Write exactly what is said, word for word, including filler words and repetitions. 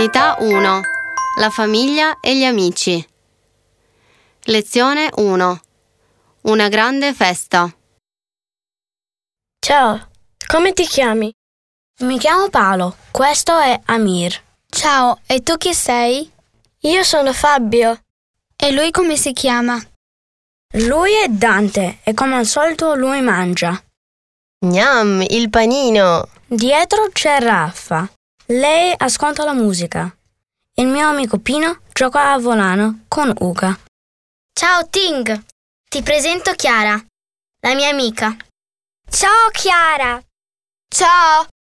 Unità uno. La famiglia e gli amici. Lezione uno. Una grande festa. Ciao, come ti chiami? Mi chiamo Paolo, questo è Amir. Ciao, e tu chi sei? Io sono Fabio. E lui come si chiama? Lui è Dante e come al solito lui mangia. Gnam, il panino! Dietro c'è Raffa. Lei ascolta la musica. Il mio amico Pino gioca a volano con Uga. Ciao Ting, ti presento Chiara, la mia amica. Ciao Chiara! Ciao,